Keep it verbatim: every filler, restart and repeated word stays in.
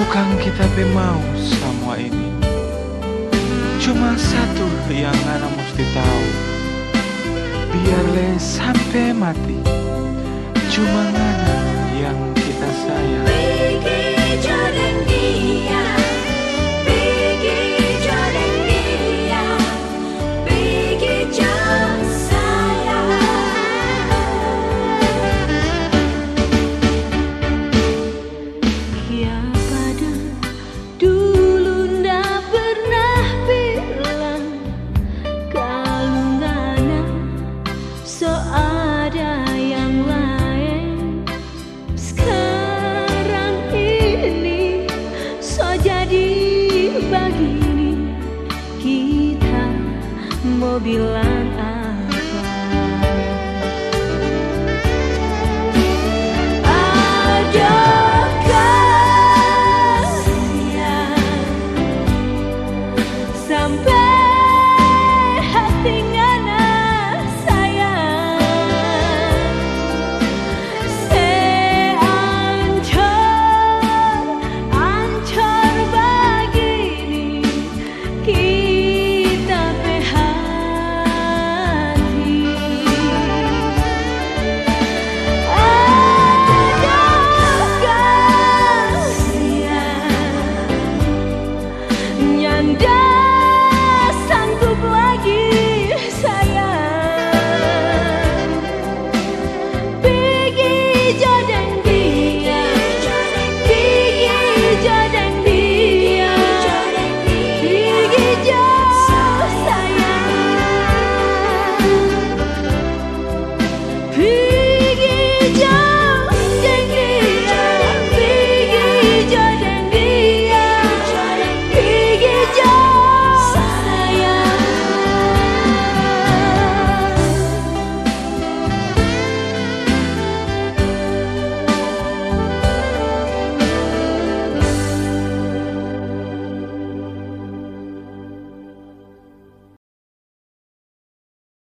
Bukan kita be mau semua ini, cuma satu yang Ana mesti tahu. Biar le sampai mati, cuma Ana yang kita sayang. Begitu dan dia, begitu dan dia, begitu sayang. Ya pada dulu ndak pernah bilang kalau Ngana so ada yang lain. Sekarang ini so jadi begini, kita mau bilang apa? Adakah sayang sampai hati Ngana sayang seancur-ancur begini kita pe hati. Adakah sayang nyanda sanggup lagi sayang, pergi jodoh dia, pergi jodoh dia, pergi jodoh sayang, pergi